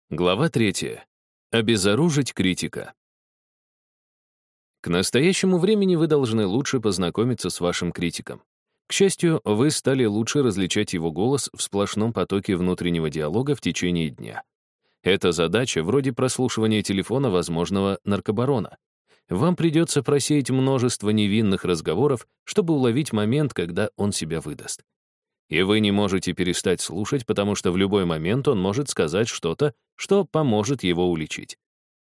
Глава 3. Обезоружить критика. К настоящему времени вы должны лучше познакомиться с вашим критиком. К счастью, вы стали лучше различать его голос в сплошном потоке внутреннего диалога в течение дня. Это задача вроде прослушивания телефона возможного наркобарона. Вам придется просеять множество невинных разговоров, чтобы уловить момент, когда он себя выдаст. И вы не можете перестать слушать, потому что в любой момент он может сказать что-то, что поможет его уличить.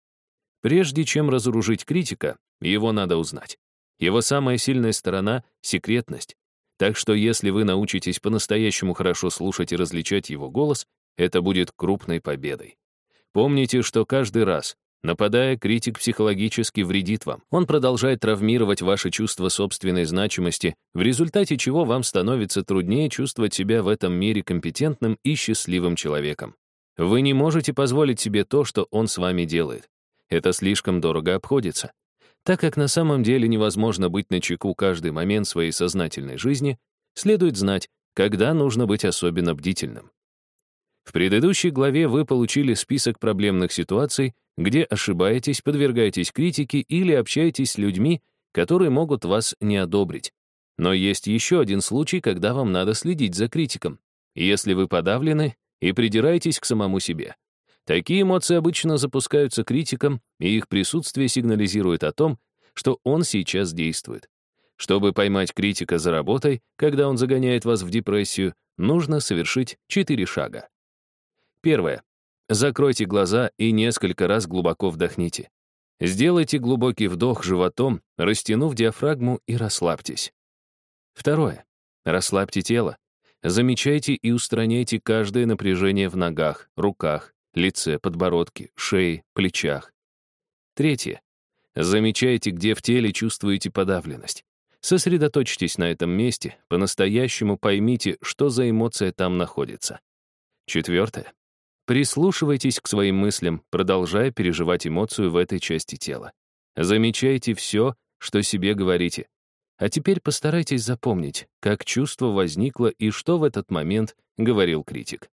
Прежде чем разоружить критика, его надо узнать. Его самая сильная сторона — секретность. Так что если вы научитесь по-настоящему хорошо слушать и различать его голос, это будет крупной победой. Помните, что каждый раз, нападая, критик психологически вредит вам. Он продолжает травмировать ваше чувство собственной значимости, в результате чего вам становится труднее чувствовать себя в этом мире компетентным и счастливым человеком. Вы не можете позволить себе то, что он с вами делает. Это слишком дорого обходится. Так как на самом деле невозможно быть начеку каждый момент своей сознательной жизни, следует знать, когда нужно быть особенно бдительным. В предыдущей главе вы получили список проблемных ситуаций, где ошибаетесь, подвергаетесь критике или общаетесь с людьми, которые могут вас не одобрить. Но есть еще один случай, когда вам надо следить за критиком, если вы подавлены и придираетесь к самому себе. Такие эмоции обычно запускаются критиком, и их присутствие сигнализирует о том, что он сейчас действует. Чтобы поймать критика за работой, когда он загоняет вас в депрессию, нужно совершить 4 шага. Первое. Закройте глаза и несколько раз глубоко вдохните. Сделайте глубокий вдох животом, растянув диафрагму, и расслабьтесь. Второе. Расслабьте тело. Замечайте и устраняйте каждое напряжение в ногах, руках, лице, подбородке, шее, плечах. Третье. Замечайте, где в теле чувствуете подавленность. Сосредоточьтесь на этом месте, по-настоящему поймите, что за эмоция там находится. Четвертое. Прислушивайтесь к своим мыслям, продолжая переживать эмоцию в этой части тела. Замечайте все, что себе говорите. А теперь постарайтесь запомнить, как чувство возникло и что в этот момент говорил критик.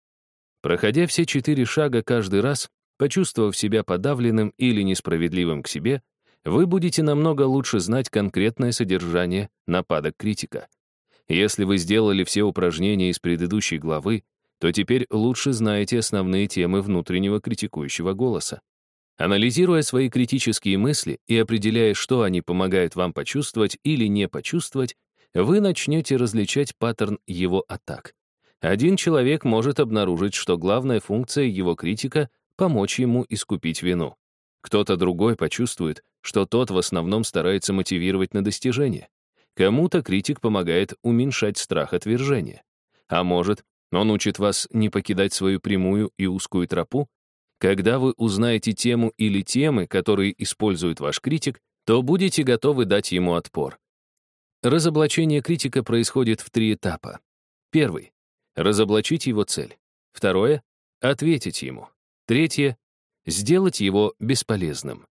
Проходя все 4 шага каждый раз, почувствовав себя подавленным или несправедливым к себе, вы будете намного лучше знать конкретное содержание нападок критика. Если вы сделали все упражнения из предыдущей главы, то теперь лучше знаете основные темы внутреннего критикующего голоса. Анализируя свои критические мысли и определяя, что они помогают вам почувствовать или не почувствовать, вы начнете различать паттерн его атак. Один человек может обнаружить, что главная функция его критика — помочь ему искупить вину. Кто-то другой почувствует, что тот в основном старается мотивировать на достижение. Кому-то критик помогает уменьшать страх отвержения. А может, он учит вас не покидать свою прямую и узкую тропу? Когда вы узнаете тему или темы, которые использует ваш критик, то будете готовы дать ему отпор. Разоблачение критика происходит в 3 этапа. Первый — разоблачить его цель. Второе — ответить ему. Третье — сделать его бесполезным.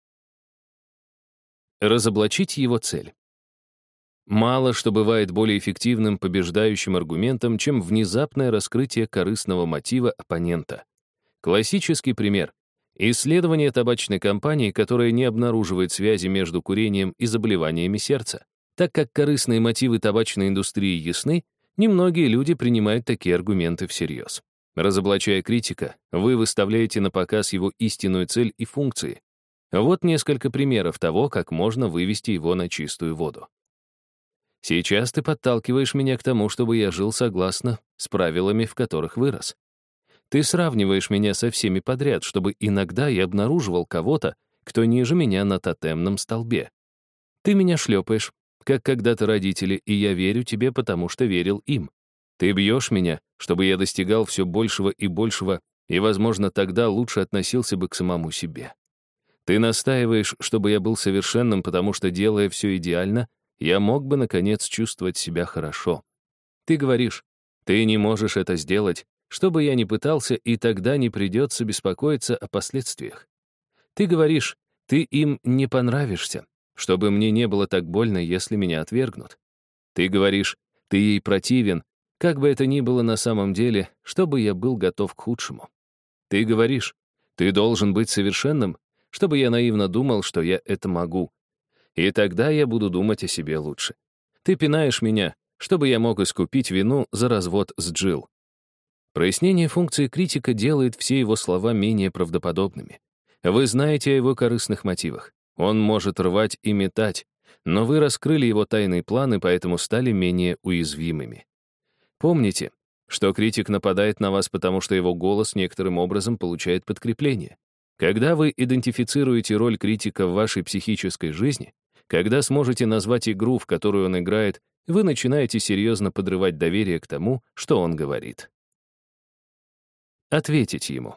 Разоблачить его цель. Мало что бывает более эффективным побеждающим аргументом, чем внезапное раскрытие корыстного мотива оппонента. Классический пример — исследование табачной компании, которая не обнаруживает связи между курением и заболеваниями сердца. Так как корыстные мотивы табачной индустрии ясны, немногие люди принимают такие аргументы всерьез. Разоблачая критика, вы выставляете на показ его истинную цель и функции. Вот несколько примеров того, как можно вывести его на чистую воду. Сейчас ты подталкиваешь меня к тому, чтобы я жил согласно с правилами, в которых вырос. Ты сравниваешь меня со всеми подряд, чтобы иногда я обнаруживал кого-то, кто ниже меня на тотемном столбе. Ты меня шлепаешь, как когда-то родители, и я верю тебе, потому что верил им. Ты бьешь меня, чтобы я достигал все большего и большего, и, возможно, тогда лучше относился бы к самому себе. Ты настаиваешь, чтобы я был совершенным, потому что, делая все идеально, я мог бы, наконец, чувствовать себя хорошо. Ты говоришь, ты не можешь это сделать, что бы я ни пытался, и тогда не придется беспокоиться о последствиях. Ты говоришь, ты им не понравишься, чтобы мне не было так больно, если меня отвергнут. Ты говоришь, ты ей противен, как бы это ни было на самом деле, чтобы я был готов к худшему. Ты говоришь, Ты должен быть совершенным, чтобы я наивно думал, что я это могу. И тогда я буду думать о себе лучше. Ты пинаешь меня, чтобы я мог искупить вину за развод с Джилл. Прояснение функции критика делает все его слова менее правдоподобными. Вы знаете о его корыстных мотивах. Он может рвать и метать, но вы раскрыли его тайные планы, поэтому стали менее уязвимыми. Помните, что критик нападает на вас, потому что его голос некоторым образом получает подкрепление. Когда вы идентифицируете роль критика в вашей психической жизни, когда сможете назвать игру, в которую он играет, вы начинаете серьезно подрывать доверие к тому, что он говорит. Ответить ему.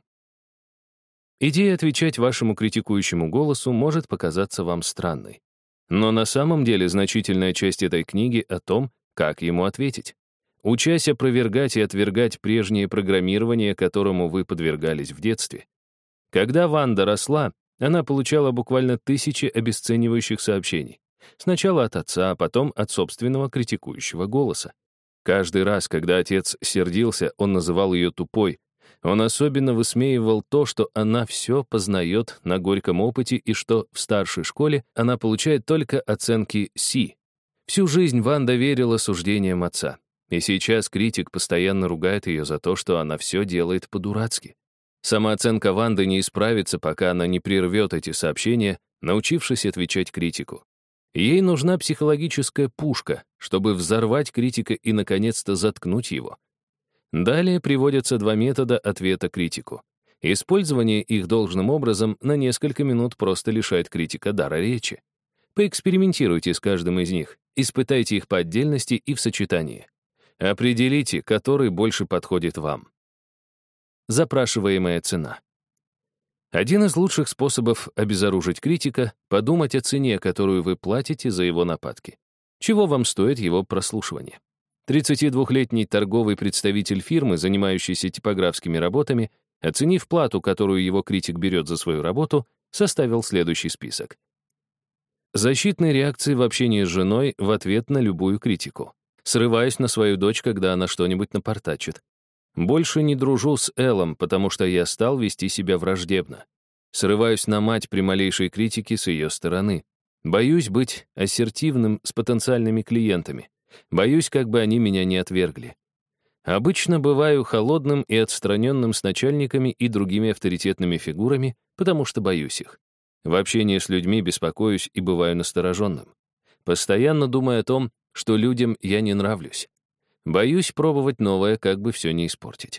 Идея отвечать вашему критикующему голосу может показаться вам странной. Но на самом деле значительная часть этой книги о том, как ему ответить. Учась опровергать и отвергать прежнее программирование, которому вы подвергались в детстве. Когда Ванда росла, она получала буквально тысячи обесценивающих сообщений. Сначала от отца, а потом от собственного критикующего голоса. Каждый раз, когда отец сердился, он называл ее тупой. Он особенно высмеивал то, что она все познает на горьком опыте и что в старшей школе она получает только оценки C. Всю жизнь Ванда верила суждениям отца. И сейчас критик постоянно ругает ее за то, что она все делает по-дурацки. Самооценка Ванды не исправится, пока она не прервет эти сообщения, научившись отвечать критику. Ей нужна психологическая пушка, чтобы взорвать критика и, наконец-то, заткнуть его. Далее приводятся два метода ответа критику. Использование их должным образом на несколько минут просто лишает критика дара речи. Поэкспериментируйте с каждым из них, испытайте их по отдельности и в сочетании. Определите, который больше подходит вам. Запрашиваемая цена. Один из лучших способов обезоружить критика — подумать о цене, которую вы платите за его нападки. Чего вам стоит его прослушивание? 32-летний торговый представитель фирмы, занимающийся типографскими работами, оценив плату, которую его критик берет за свою работу, составил следующий список. Защитные реакции в общении с женой в ответ на любую критику. Срываюсь на свою дочь, когда она что-нибудь напортачит. Больше не дружу с Эллом, потому что я стал вести себя враждебно. Срываюсь на мать при малейшей критике с ее стороны. Боюсь быть ассертивным с потенциальными клиентами. Боюсь, как бы они меня не отвергли. Обычно бываю холодным и отстраненным с начальниками и другими авторитетными фигурами, потому что боюсь их. В общении с людьми беспокоюсь и бываю настороженным. Постоянно думаю о том, что людям я не нравлюсь. Боюсь пробовать новое, как бы все не испортить.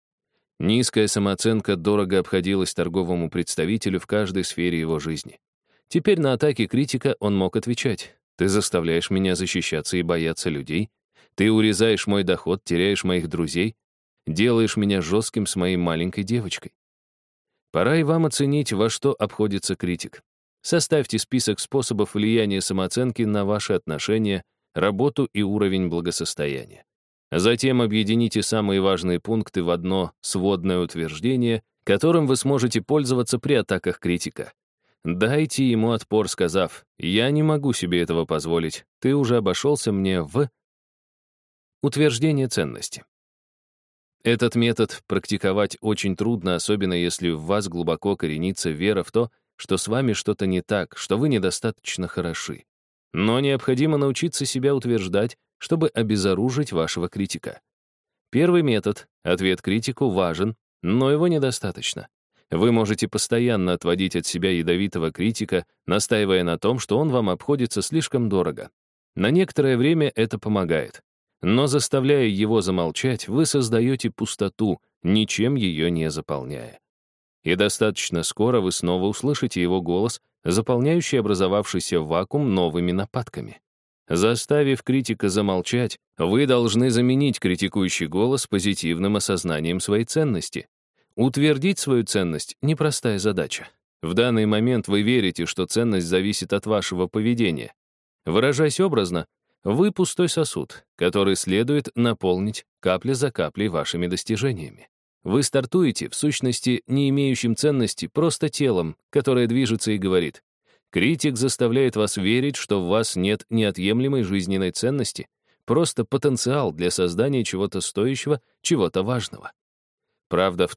Низкая самооценка дорого обходилась торговому представителю в каждой сфере его жизни. Теперь на атаки критика он мог отвечать: «Ты заставляешь меня защищаться и бояться людей. Ты урезаешь мой доход, теряешь моих друзей, делаешь меня жестким с моей маленькой девочкой». Пора и вам оценить, во что обходится критик. Составьте список способов влияния самооценки на ваши отношения, работу и уровень благосостояния. Затем объедините самые важные пункты в одно сводное утверждение, которым вы сможете пользоваться при атаках критика. Дайте ему отпор, сказав: «Я не могу себе этого позволить, ты уже обошелся мне в...» Утверждение ценности. Этот метод практиковать очень трудно, особенно если в вас глубоко коренится вера в то, что с вами что-то не так, что вы недостаточно хороши. Но необходимо научиться себя утверждать, чтобы обезоружить вашего критика. Первый метод, ответ критику, важен, но его недостаточно. Вы можете постоянно отводить от себя ядовитого критика, настаивая на том, что он вам обходится слишком дорого. На некоторое время это помогает. Но заставляя его замолчать, вы создаете пустоту, ничем ее не заполняя. И достаточно скоро вы снова услышите его голос, заполняющий образовавшийся вакуум новыми нападками. Заставив критика замолчать, вы должны заменить критикующий голос позитивным осознанием своей ценности. Утвердить свою ценность — непростая задача. В данный момент вы верите, что ценность зависит от вашего поведения. Выражаясь образно, вы пустой сосуд, который следует наполнить капля за каплей вашими достижениями. Вы стартуете, в сущности, не имеющим ценности, просто телом, которое движется и говорит. Критик заставляет вас верить, что в вас нет неотъемлемой жизненной ценности, просто потенциал для создания чего-то стоящего, чего-то важного. Правда в том,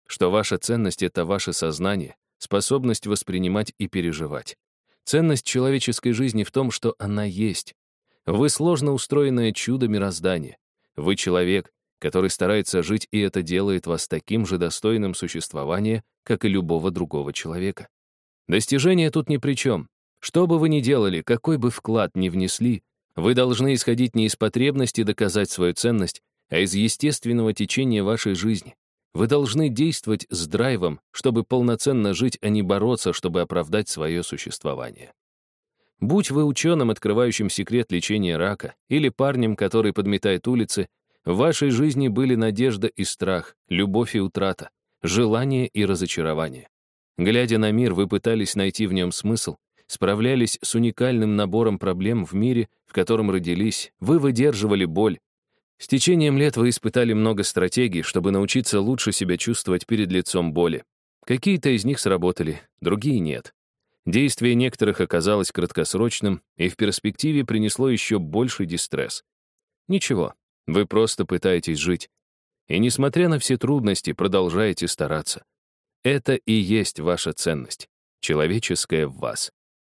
что ваша ценность — это ваше сознание, способность воспринимать и переживать. Ценность человеческой жизни в том, что она есть. Вы сложно устроенное чудо мироздания. Вы человек, который старается жить, и это делает вас таким же достойным существования, как и любого другого человека. Достижения тут ни при чем. Что бы вы ни делали, какой бы вклад ни внесли, вы должны исходить не из потребности доказать свою ценность, а из естественного течения вашей жизни. Вы должны действовать с драйвом, чтобы полноценно жить, а не бороться, чтобы оправдать свое существование. Будь вы ученым, открывающим секрет лечения рака, или парнем, который подметает улицы, в вашей жизни были надежда и страх, любовь и утрата, желание и разочарование. Глядя на мир, вы пытались найти в нем смысл, справлялись с уникальным набором проблем в мире, в котором родились, вы выдерживали боль. С течением лет вы испытали много стратегий, чтобы научиться лучше себя чувствовать перед лицом боли. Какие-то из них сработали, другие нет. Действие некоторых оказалось краткосрочным и в перспективе принесло еще больший дистресс. Ничего, вы просто пытаетесь жить. И несмотря на все трудности, продолжаете стараться. Это и есть ваша ценность, человеческая в вас.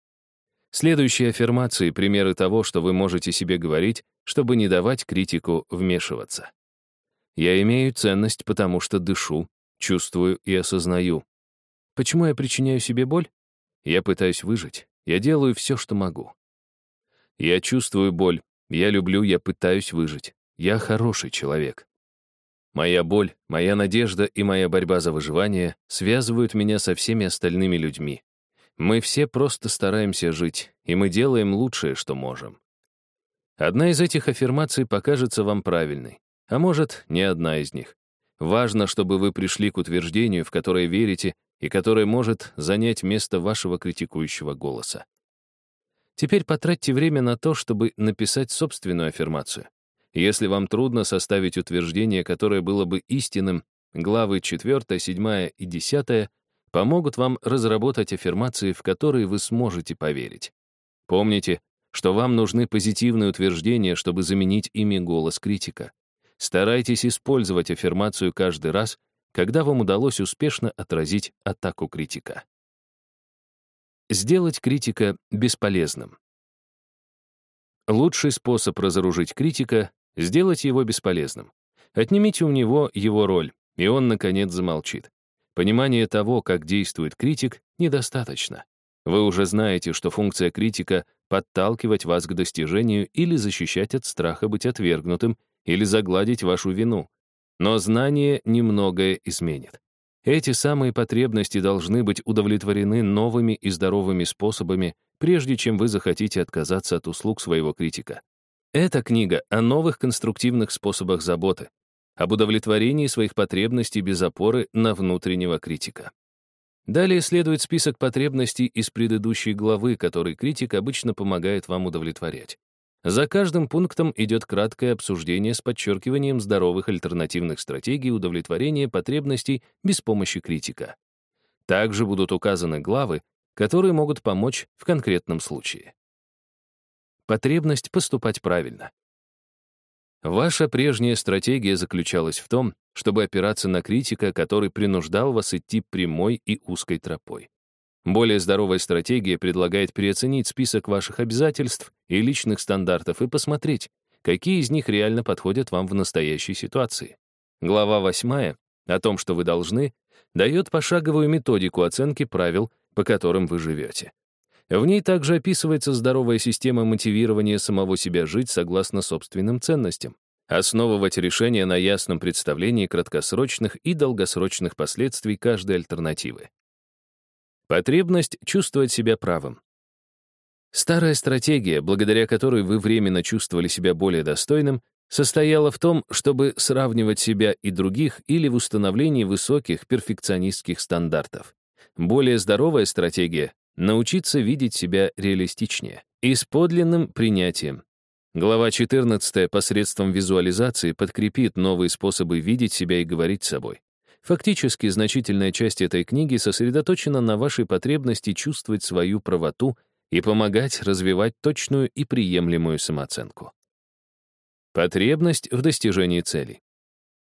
Следующие аффирмации — примеры того, что вы можете себе говорить, чтобы не давать критику вмешиваться. Я имею ценность, потому что дышу, чувствую и осознаю. Почему я причиняю себе боль? Я пытаюсь выжить. Я делаю все, что могу. Я чувствую боль. Я люблю, я пытаюсь выжить. Я хороший человек. Моя боль, моя надежда и моя борьба за выживание связывают меня со всеми остальными людьми. Мы все просто стараемся жить, и мы делаем лучшее, что можем. Одна из этих аффирмаций покажется вам правильной, а может, не одна из них. Важно, чтобы вы пришли к утверждению, в которое верите, и которое может занять место вашего критикующего голоса. Теперь потратьте время на то, чтобы написать собственную аффирмацию. Если вам трудно составить утверждение, которое было бы истинным, главы 4, 7 и 10 помогут вам разработать аффирмации, в которые вы сможете поверить. Помните, что вам нужны позитивные утверждения, чтобы заменить ими голос критика. Старайтесь использовать аффирмацию каждый раз, когда вам удалось успешно отразить атаку критика. Сделать критика бесполезным. Лучший способ разоружить критика — сделать его бесполезным. Отнимите у него его роль, и он, наконец, замолчит. Понимание того, как действует критик, недостаточно. Вы уже знаете, что функция критика — подталкивать вас к достижению или защищать от страха быть отвергнутым, или загладить вашу вину. Но знание немногое изменит. Эти самые потребности должны быть удовлетворены новыми и здоровыми способами, прежде чем вы захотите отказаться от услуг своего критика. Эта книга о новых конструктивных способах заботы, об удовлетворении своих потребностей без опоры на внутреннего критика. Далее следует список потребностей из предыдущей главы, который критик обычно помогает вам удовлетворять. За каждым пунктом идет краткое обсуждение с подчеркиванием здоровых альтернативных стратегий удовлетворения потребностей без помощи критика. Также будут указаны главы, которые могут помочь в конкретном случае. Потребность поступать правильно. Ваша прежняя стратегия заключалась в том, чтобы опираться на критика, который принуждал вас идти прямой и узкой тропой. Более здоровая стратегия предлагает переоценить список ваших обязательств и личных стандартов и посмотреть, какие из них реально подходят вам в настоящей ситуации. Глава 8 о том, что вы должны, дает пошаговую методику оценки правил, по которым вы живете. В ней также описывается здоровая система мотивирования самого себя жить согласно собственным ценностям, основывать решения на ясном представлении краткосрочных и долгосрочных последствий каждой альтернативы. Потребность чувствовать себя правым. Старая стратегия, благодаря которой вы временно чувствовали себя более достойным, состояла в том, чтобы сравнивать себя и других или в установлении высоких перфекционистских стандартов. Более здоровая стратегия — научиться видеть себя реалистичнее и с подлинным принятием. Глава 14 посредством визуализации подкрепит новые способы видеть себя и говорить с собой. Фактически, значительная часть этой книги сосредоточена на вашей потребности чувствовать свою правоту и помогать развивать точную и приемлемую самооценку. Потребность в достижении целей.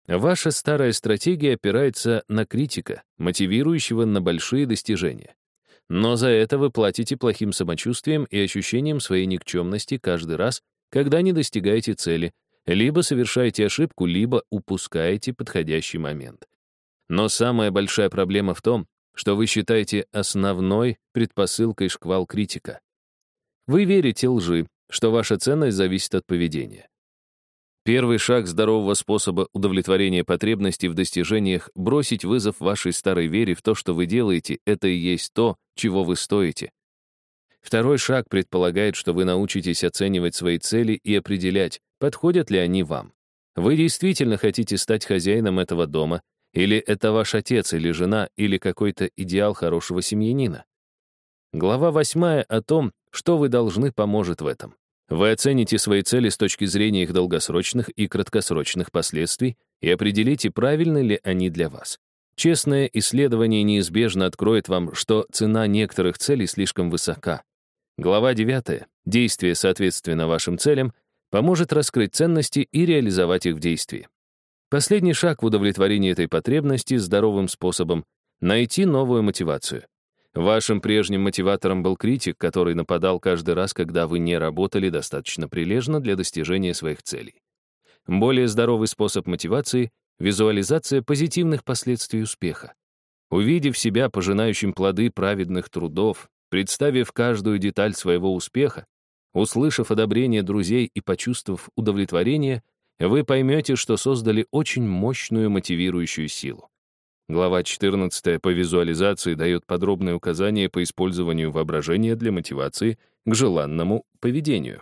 Ваша старая стратегия опирается на критика, мотивирующего на большие достижения. Но за это вы платите плохим самочувствием и ощущением своей никчемности каждый раз, когда не достигаете цели, либо совершаете ошибку, либо упускаете подходящий момент. Но самая большая проблема в том, что вы считаете основной предпосылкой шквал критика. Вы верите лжи, что ваша ценность зависит от поведения. Первый шаг здорового способа удовлетворения потребностей в достижениях — бросить вызов вашей старой вере в то, что вы делаете, это и есть то, чего вы стоите. Второй шаг предполагает, что вы научитесь оценивать свои цели и определять, подходят ли они вам. Вы действительно хотите стать хозяином этого дома, или это ваш отец или жена, или какой-то идеал хорошего семьянина? Глава 8 о том, что вы должны, поможет в этом. Вы оцените свои цели с точки зрения их долгосрочных и краткосрочных последствий и определите, правильны ли они для вас. Честное исследование неизбежно откроет вам, что цена некоторых целей слишком высока. Глава 9, действие соответственно вашим целям, поможет раскрыть ценности и реализовать их в действии. Последний шаг в удовлетворении этой потребности здоровым способом — найти новую мотивацию. Вашим прежним мотиватором был критик, который нападал каждый раз, когда вы не работали достаточно прилежно для достижения своих целей. Более здоровый способ мотивации — визуализация позитивных последствий успеха. Увидев себя пожинающим плоды праведных трудов, представив каждую деталь своего успеха, услышав одобрение друзей и почувствовав удовлетворение, вы поймете, что создали очень мощную мотивирующую силу. Глава 14 по визуализации дает подробные указания по использованию воображения для мотивации к желанному поведению.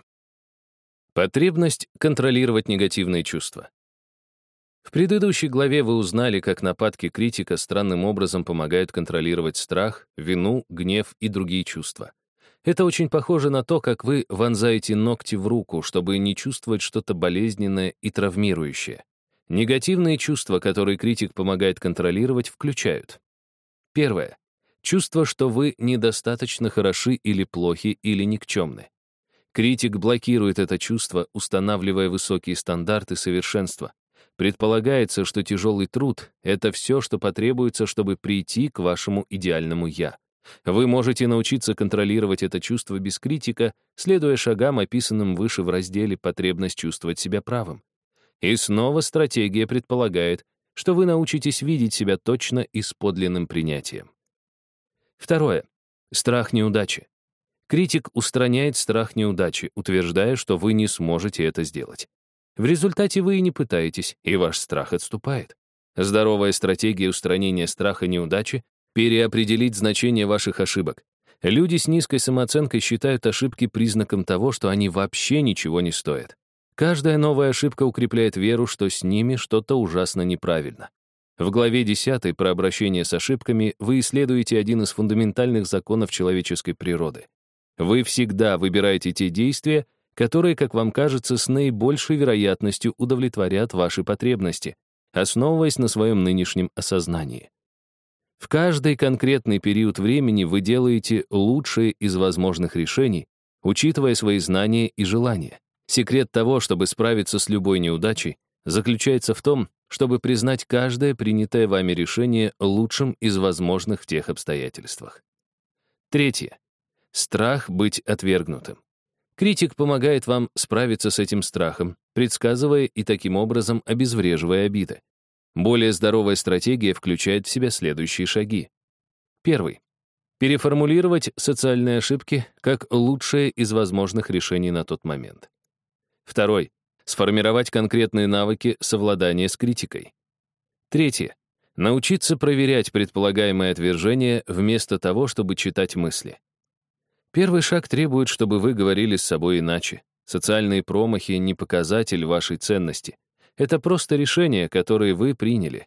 Потребность контролировать негативные чувства. В предыдущей главе вы узнали, как нападки критика странным образом помогают контролировать страх, вину, гнев и другие чувства. Это очень похоже на то, как вы вонзаете ногти в руку, чтобы не чувствовать что-то болезненное и травмирующее. Негативные чувства, которые критик помогает контролировать, включают: первое. Чувство, что вы недостаточно хороши или плохи, или никчемны. Критик блокирует это чувство, устанавливая высокие стандарты совершенства. Предполагается, что тяжелый труд — это все, что потребуется, чтобы прийти к вашему идеальному «я». Вы можете научиться контролировать это чувство без критика, следуя шагам, описанным выше в разделе «Потребность чувствовать себя правым». И снова стратегия предполагает, что вы научитесь видеть себя точно и с подлинным принятием. Второе. Страх неудачи. Критик устраняет страх неудачи, утверждая, что вы не сможете это сделать. В результате вы и не пытаетесь, и ваш страх отступает. Здоровая стратегия устранения страха неудачи — переопределить значение ваших ошибок. Люди с низкой самооценкой считают ошибки признаком того, что они вообще ничего не стоят. Каждая новая ошибка укрепляет веру, что с ними что-то ужасно неправильно. В главе 10 про обращение с ошибками вы исследуете один из фундаментальных законов человеческой природы. Вы всегда выбираете те действия, которые, как вам кажется, с наибольшей вероятностью удовлетворят ваши потребности, основываясь на своем нынешнем осознании. В каждый конкретный период времени вы делаете лучшие из возможных решений, учитывая свои знания и желания. Секрет того, чтобы справиться с любой неудачей, заключается в том, чтобы признать каждое принятое вами решение лучшим из возможных в тех обстоятельствах. Третье. Страх быть отвергнутым. Критик помогает вам справиться с этим страхом, предсказывая и таким образом обезвреживая обиды. Более здоровая стратегия включает в себя следующие шаги. Первый. Переформулировать социальные ошибки как лучшее из возможных решений на тот момент. Второй. Сформировать конкретные навыки совладания с критикой. Третье. Научиться проверять предполагаемые отвержения вместо того, чтобы читать мысли. Первый шаг требует, чтобы вы говорили с собой иначе. Социальные промахи — не показатель вашей ценности. Это просто решения, которые вы приняли.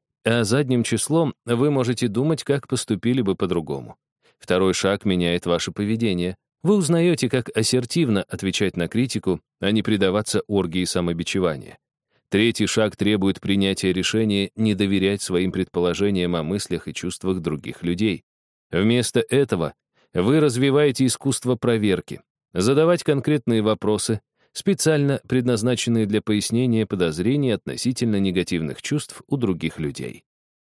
А задним числом вы можете думать, как поступили бы по-другому. Второй шаг меняет ваше поведение. Вы узнаете, как ассертивно отвечать на критику, а не предаваться оргии самобичевания. Третий шаг требует принятия решения не доверять своим предположениям о мыслях и чувствах других людей. Вместо этого вы развиваете искусство проверки, задавать конкретные вопросы, специально предназначенные для пояснения подозрений относительно негативных чувств у других людей.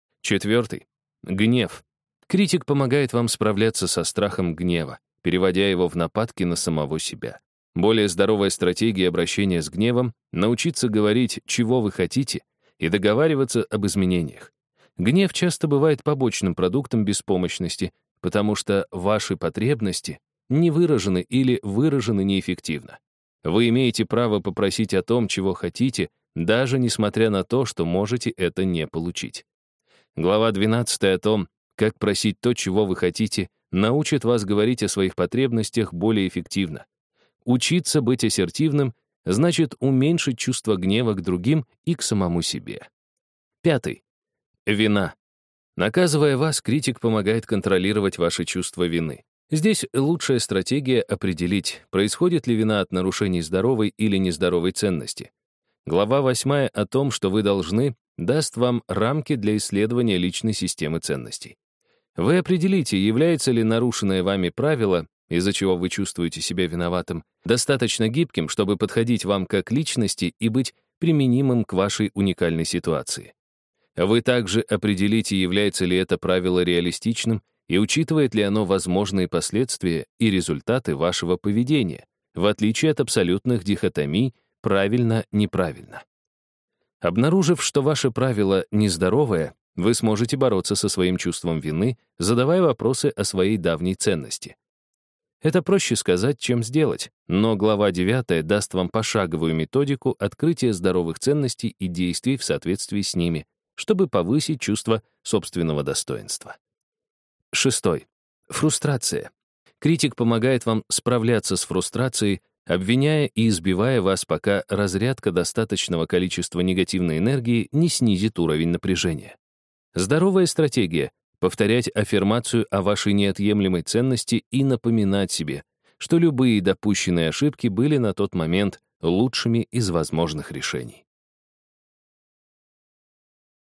4. Гнев. Критик помогает вам справляться со страхом гнева, переводя его в нападки на самого себя. Более здоровая стратегия обращения с гневом — научиться говорить, чего вы хотите, и договариваться об изменениях. Гнев часто бывает побочным продуктом беспомощности, потому что ваши потребности не выражены или выражены неэффективно. Вы имеете право попросить о том, чего хотите, даже несмотря на то, что можете это не получить. Глава 12 о том, как просить то, чего вы хотите, научит вас говорить о своих потребностях более эффективно. Учиться быть ассертивным значит уменьшить чувство гнева к другим и к самому себе. 5. Вина. Наказывая вас, критик помогает контролировать ваши чувства вины. Здесь лучшая стратегия определить, происходит ли вина от нарушений здоровой или нездоровой ценности. Глава 8 о том, что вы должны, даст вам рамки для исследования личной системы ценностей. Вы определите, является ли нарушенное вами правило, из-за чего вы чувствуете себя виноватым, достаточно гибким, чтобы подходить вам как личности и быть применимым к вашей уникальной ситуации. Вы также определите, является ли это правило реалистичным и учитывает ли оно возможные последствия и результаты вашего поведения, в отличие от абсолютных дихотомий правильно-неправильно. Обнаружив, что ваше правило нездоровое, вы сможете бороться со своим чувством вины, задавая вопросы о своей давней ценности. Это проще сказать, чем сделать, но глава 9 даст вам пошаговую методику открытия здоровых ценностей и действий в соответствии с ними, чтобы повысить чувство собственного достоинства. 6. Фрустрация. Критик помогает вам справляться с фрустрацией, обвиняя и избивая вас, пока разрядка достаточного количества негативной энергии не снизит уровень напряжения. Здоровая стратегия — повторять аффирмацию о вашей неотъемлемой ценности и напоминать себе, что любые допущенные ошибки были на тот момент лучшими из возможных решений.